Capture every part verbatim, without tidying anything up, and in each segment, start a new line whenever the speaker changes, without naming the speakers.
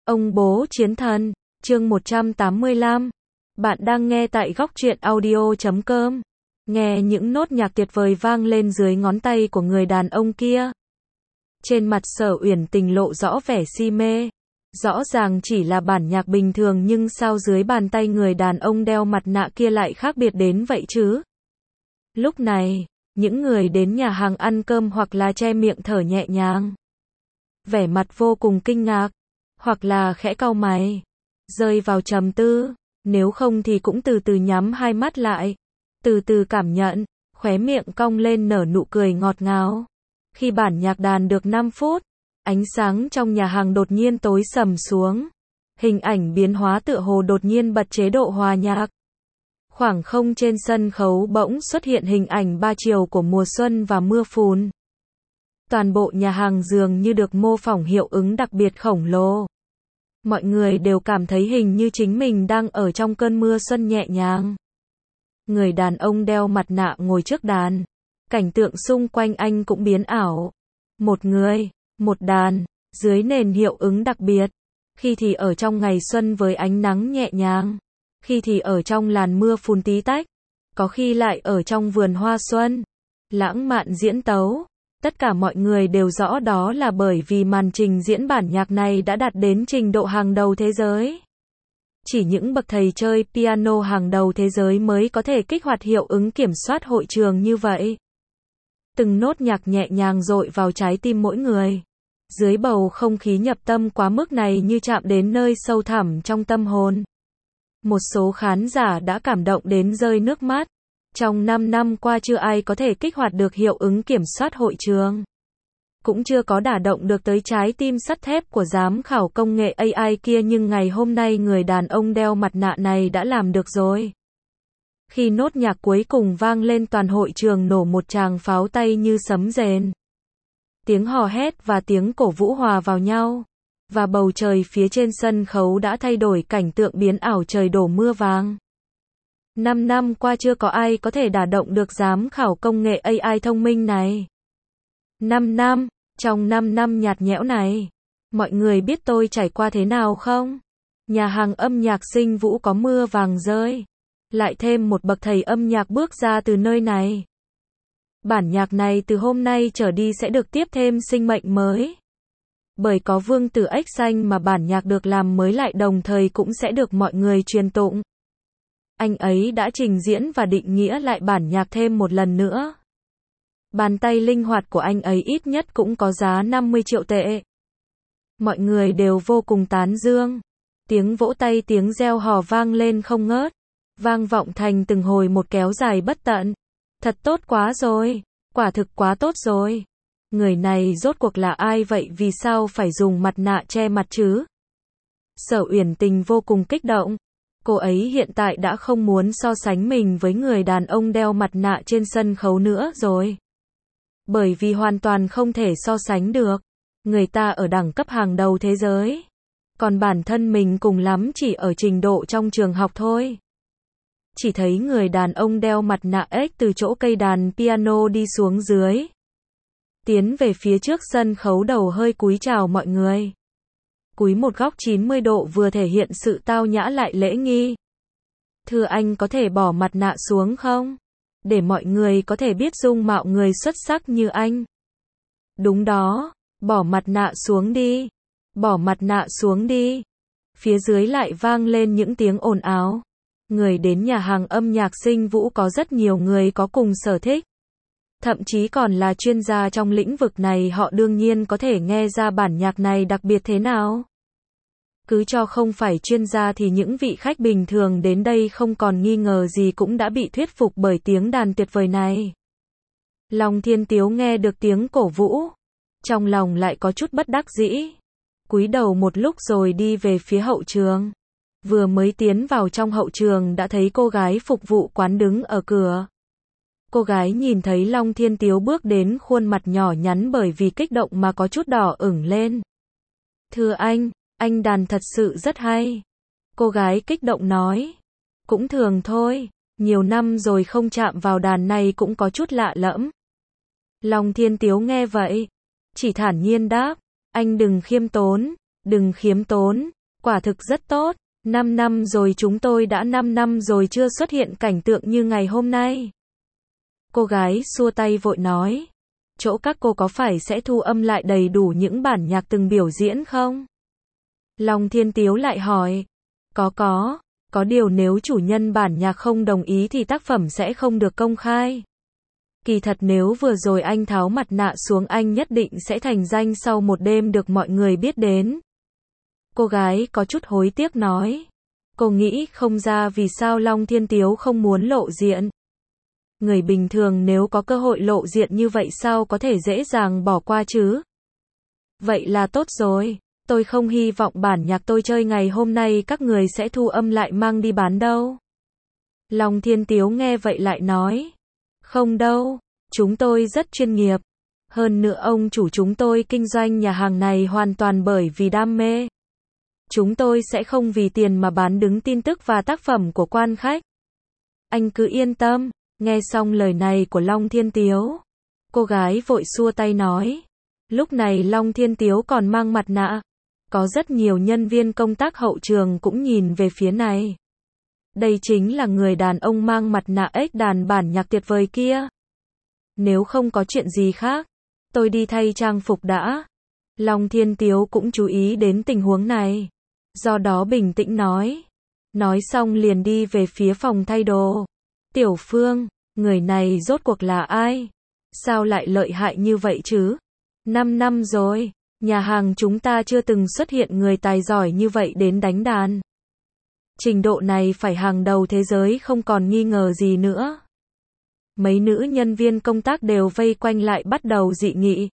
Ông bố chiến thần, chương một trăm tám mươi lăm. Bạn đang nghe tại góc truyện audio chấm com. Nghe những nốt nhạc tuyệt vời vang lên dưới ngón tay của người đàn ông kia. Trên mặt Sở Uyển Tình lộ rõ vẻ si mê. Rõ ràng chỉ là bản nhạc bình thường nhưng sao dưới bàn tay người đàn ông đeo mặt nạ kia lại khác biệt đến vậy chứ? Lúc này, những người đến nhà hàng ăn cơm hoặc là che miệng thở nhẹ nhàng, vẻ mặt vô cùng kinh ngạc, hoặc là khẽ cau mày, rơi vào trầm tư, nếu không thì cũng từ từ nhắm hai mắt lại, từ từ cảm nhận, khóe miệng cong lên nở nụ cười ngọt ngào. Khi bản nhạc đàn được năm phút, ánh sáng trong nhà hàng đột nhiên tối sầm xuống, hình ảnh biến hóa tựa hồ đột nhiên bật chế độ hòa nhạc. Khoảng không trên sân khấu bỗng xuất hiện hình ảnh ba chiều của mùa xuân và mưa phùn. Toàn bộ nhà hàng dường như được mô phỏng hiệu ứng đặc biệt khổng lồ. Mọi người đều cảm thấy hình như chính mình đang ở trong cơn mưa xuân nhẹ nhàng. Người đàn ông đeo mặt nạ ngồi trước đàn. Cảnh tượng xung quanh anh cũng biến ảo. Một người, một đàn, dưới nền hiệu ứng đặc biệt. Khi thì ở trong ngày xuân với ánh nắng nhẹ nhàng. Khi thì ở trong làn mưa phùn tí tách. Có khi lại ở trong vườn hoa xuân. Lãng mạn diễn tấu. Tất cả mọi người đều rõ đó là bởi vì màn trình diễn bản nhạc này đã đạt đến trình độ hàng đầu thế giới. Chỉ những bậc thầy chơi piano hàng đầu thế giới mới có thể kích hoạt hiệu ứng kiểm soát hội trường như vậy. Từng nốt nhạc nhẹ nhàng dội vào trái tim mỗi người. Dưới bầu không khí nhập tâm quá mức này như chạm đến nơi sâu thẳm trong tâm hồn. Một số khán giả đã cảm động đến rơi nước mắt. Trong năm năm qua chưa ai có thể kích hoạt được hiệu ứng kiểm soát hội trường. Cũng chưa có đả động được tới trái tim sắt thép của giám khảo công nghệ a i kia, nhưng ngày hôm nay người đàn ông đeo mặt nạ này đã làm được rồi. Khi nốt nhạc cuối cùng vang lên, toàn hội trường nổ một tràng pháo tay như sấm rền. Tiếng hò hét và tiếng cổ vũ hòa vào nhau. Và bầu trời phía trên sân khấu đã thay đổi, cảnh tượng biến ảo trời đổ mưa vàng. Năm năm qua chưa có ai có thể đả động được giám khảo công nghệ a i thông minh này. Năm năm, trong năm năm nhạt nhẽo này, mọi người biết tôi trải qua thế nào không? Nhà hàng âm nhạc Sinh Vũ có mưa vàng rơi. Lại thêm một bậc thầy âm nhạc bước ra từ nơi này. Bản nhạc này từ hôm nay trở đi sẽ được tiếp thêm sinh mệnh mới. Bởi có Vương Tử Ếch Xanh mà bản nhạc được làm mới lại, đồng thời cũng sẽ được mọi người truyền tụng. Anh ấy đã trình diễn và định nghĩa lại bản nhạc thêm một lần nữa. Bàn tay linh hoạt của anh ấy ít nhất cũng có giá năm mươi triệu tệ. Mọi người đều vô cùng tán dương. Tiếng vỗ tay, tiếng reo hò vang lên không ngớt. Vang vọng thành từng hồi một kéo dài bất tận. Thật tốt quá rồi. Quả thực quá tốt rồi. Người này rốt cuộc là ai vậy? Vì sao phải dùng mặt nạ che mặt chứ? Sở Uyển Tình vô cùng kích động. Cô ấy hiện tại đã không muốn so sánh mình với người đàn ông đeo mặt nạ trên sân khấu nữa rồi. Bởi vì hoàn toàn không thể so sánh được. Người ta ở đẳng cấp hàng đầu thế giới. Còn bản thân mình cùng lắm chỉ ở trình độ trong trường học thôi. Chỉ thấy người đàn ông đeo mặt nạ ếch từ chỗ cây đàn piano đi xuống dưới. Tiến về phía trước sân khấu, đầu hơi cúi chào mọi người. Cúi một góc chín mươi độ vừa thể hiện sự tao nhã lại lễ nghi. Thưa anh, có thể bỏ mặt nạ xuống không? Để mọi người có thể biết dung mạo người xuất sắc như anh. Đúng đó, bỏ mặt nạ xuống đi. Bỏ mặt nạ xuống đi. Phía dưới lại vang lên những tiếng ồn ào. Người đến nhà hàng âm nhạc Sinh Vũ có rất nhiều người có cùng sở thích. Thậm chí còn là chuyên gia trong lĩnh vực này, họ đương nhiên có thể nghe ra bản nhạc này đặc biệt thế nào. Cứ cho không phải chuyên gia thì những vị khách bình thường đến đây không còn nghi ngờ gì cũng đã bị thuyết phục bởi tiếng đàn tuyệt vời này. Long Thiên Tiếu nghe được tiếng cổ vũ, trong lòng lại có chút bất đắc dĩ. Cúi đầu một lúc rồi đi về phía hậu trường. Vừa mới tiến vào trong hậu trường đã thấy cô gái phục vụ quán đứng ở cửa. Cô gái nhìn thấy Long Thiên Tiếu bước đến, khuôn mặt nhỏ nhắn bởi vì kích động mà có chút đỏ ửng lên. Thưa anh, anh đàn thật sự rất hay. Cô gái kích động nói. Cũng thường thôi, nhiều năm rồi không chạm vào đàn này cũng có chút lạ lẫm. Long Thiên Tiếu nghe vậy, chỉ thản nhiên đáp, anh đừng khiêm tốn, Đừng khiêm tốn, quả thực rất tốt. Năm năm rồi chúng tôi đã năm năm rồi chưa xuất hiện cảnh tượng như ngày hôm nay. Cô gái xua tay vội nói. Chỗ các cô có phải sẽ thu âm lại đầy đủ những bản nhạc từng biểu diễn không? Long Thiên Tiếu lại hỏi. Có có, có điều nếu chủ nhân bản nhạc không đồng ý thì tác phẩm sẽ không được công khai. Kỳ thật nếu vừa rồi anh tháo mặt nạ xuống anh nhất định sẽ thành danh sau một đêm được mọi người biết đến. Cô gái có chút hối tiếc nói. Cô nghĩ không ra vì sao Long Thiên Tiếu không muốn lộ diện. Người bình thường nếu có cơ hội lộ diện như vậy sao có thể dễ dàng bỏ qua chứ? Vậy là tốt rồi, tôi không hy vọng bản nhạc tôi chơi ngày hôm nay các người sẽ thu âm lại mang đi bán đâu. Long Thiên Tiếu nghe vậy lại nói. Không đâu, chúng tôi rất chuyên nghiệp. Hơn nữa ông chủ chúng tôi kinh doanh nhà hàng này hoàn toàn bởi vì đam mê. Chúng tôi sẽ không vì tiền mà bán đứng tin tức và tác phẩm của quan khách. Anh cứ yên tâm. Nghe xong lời này của Long Thiên Tiếu, cô gái vội xua tay nói. Lúc này Long Thiên Tiếu còn mang mặt nạ. Có rất nhiều nhân viên công tác hậu trường cũng nhìn về phía này. Đây chính là người đàn ông mang mặt nạ ếch đàn bản nhạc tuyệt vời kia. Nếu không có chuyện gì khác, tôi đi thay trang phục đã. Long Thiên Tiếu cũng chú ý đến tình huống này. Do đó bình tĩnh nói. Nói xong liền đi về phía phòng thay đồ. Tiểu Phương, người này rốt cuộc là ai? Sao lại lợi hại như vậy chứ? Năm năm rồi, nhà hàng chúng ta chưa từng xuất hiện người tài giỏi như vậy đến đánh đàn. Trình độ này phải hàng đầu thế giới không còn nghi ngờ gì nữa. Mấy nữ nhân viên công tác đều vây quanh lại bắt đầu dị nghị.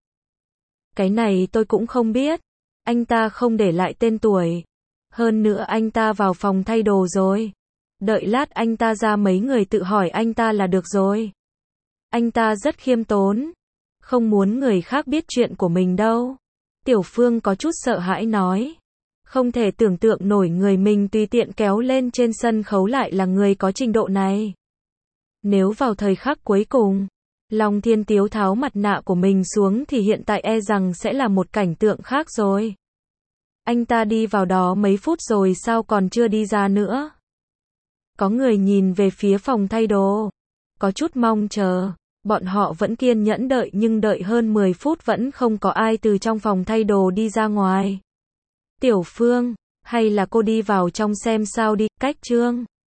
Cái này tôi cũng không biết. Anh ta không để lại tên tuổi. Hơn nữa anh ta vào phòng thay đồ rồi. Đợi lát anh ta ra mấy người tự hỏi anh ta là được rồi. Anh ta rất khiêm tốn. Không muốn người khác biết chuyện của mình đâu. Tiểu Phương có chút sợ hãi nói. Không thể tưởng tượng nổi người mình tùy tiện kéo lên trên sân khấu lại là người có trình độ này. Nếu vào thời khắc cuối cùng, Long Thiên Tiếu tháo mặt nạ của mình xuống thì hiện tại e rằng sẽ là một cảnh tượng khác rồi. Anh ta đi vào đó mấy phút rồi sao còn chưa đi ra nữa? Có người nhìn về phía phòng thay đồ. Có chút mong chờ. Bọn họ vẫn kiên nhẫn đợi nhưng đợi hơn mười phút vẫn không có ai từ trong phòng thay đồ đi ra ngoài. Tiểu Phương, hay là cô đi vào trong xem sao đi, cách chương.